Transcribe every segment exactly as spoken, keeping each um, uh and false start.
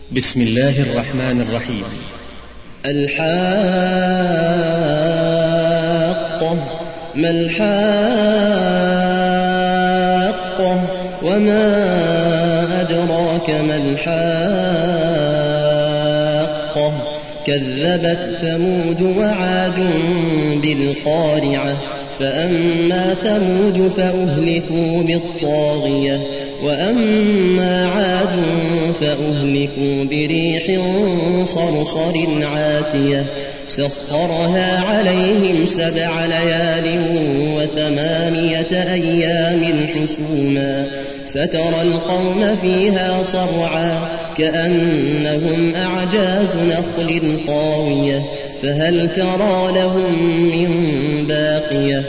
بسم الله الرحمن الرحيم. الحاقة. ما الحاقة وما أدراك ما الحاقة. كذبت ثمود وعاد بالقارعة فأما ثمود فأهلكوا بالطاغية وأما عاد فأهلكوا بريح صرصر عاتية سخرها عليهم سبع ليال وثمانية أيام حسوما فترى القوم فيها صرعا كأنهم أعجاز نخل خاوية فهل ترى لهم من باقية.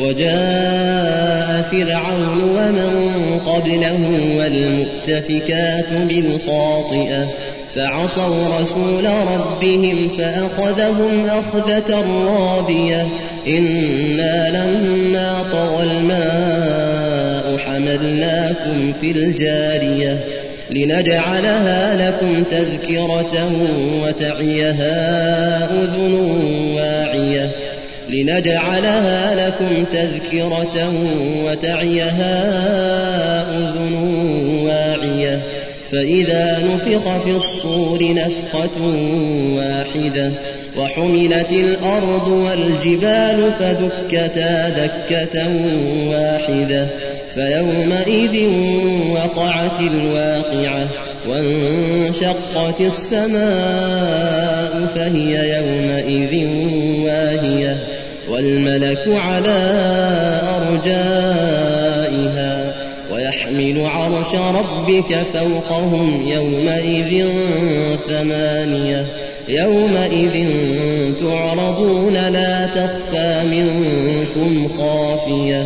وجاء فرعون ومن قبله والمؤتفكات بالخاطئة فعصوا رسول ربهم فأخذهم أخذة رابية. إنا لما طغى الماء حملناكم في الجارية لنجعلها لكم تذكرة وتعيها أذن واعية لنجعلها لكم تذكرة وتعيها أذن واعية فإذا نفخ في الصور نفخة واحدة وحملت الأرض والجبال فدكتا دكة واحدة فيومئذ وقعت الواقعة وانشقت السماء فهي يومئذ واهية والملك على أرجائها ويحمل عرش ربك فوقهم يومئذ ثمانية يومئذ تعرضون لا تخفى منكم خافية.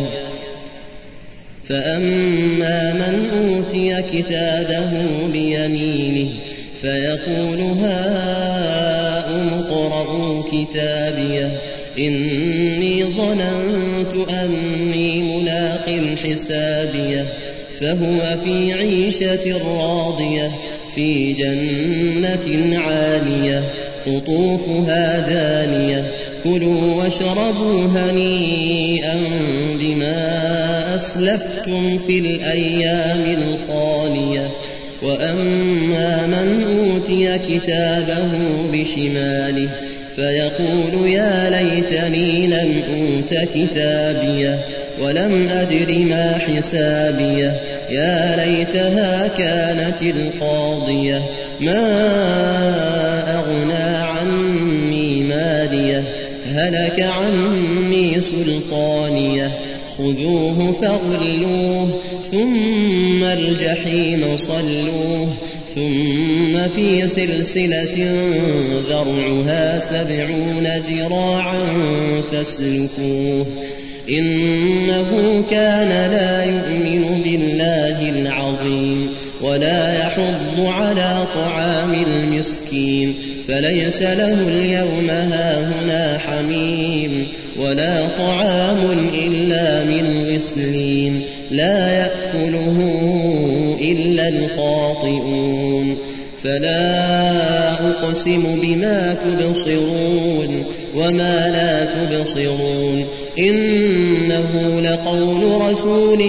فأما من أوتي كتابه بيمينه فيقول هاؤم اقرءوا كتابيه إني ظننت أني ملاق حسابيه فهو في عيشة راضية في جنة عالية قطوفها دانية كلوا واشربوا هنيئا بما أسلفتم في الأيام الخالية. وأما من أوتي كتابه بشماله فيقول يا ليتني لم أوت كتابيه ولم أدر ما حسابيه يا ليتها كانت القاضية ما أغنى عني ماليه هلك عني سلطانيه خذوه فغلوه ثم الجحيم صلوه ثم في سلسلة ذرعها سبعون ذراعا فاسلكوه إنه كان لا يؤمن بالله العظيم ولا يحض على طعام المسكين فليس له اليوم هاهنا حميم ولا طعام إلا من غسلين لا يأكله إلا الخاطئون. فلا أقسم بما تبصرون وما لا تبصرون إنه لقول رسول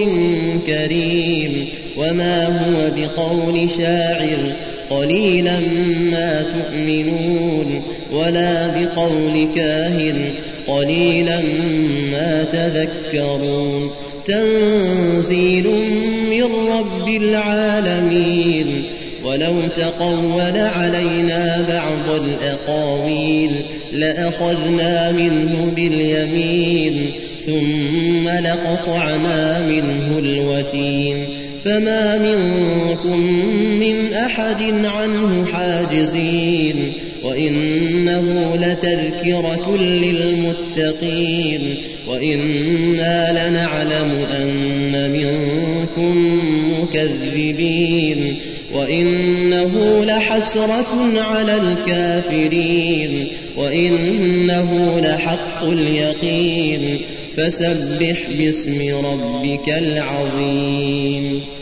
كريم وما هو بقول شاعر قليلا ما تؤمنون ولا بقول كاهن قليلا ما تذكرون. تنزيل من رب العالمين ولو تقول علينا بعض الأقاويل لأخذنا منه باليمين ثم لقطعنا منه الوتين فما منكم من أحد عنه حاجزين وإنه لتذكرة للمتقين وإنا لنعلم أن منكم مكذبين وإنه لحسرة على الكافرين وإنه لحق اليقين فسبح باسم ربك العظيم.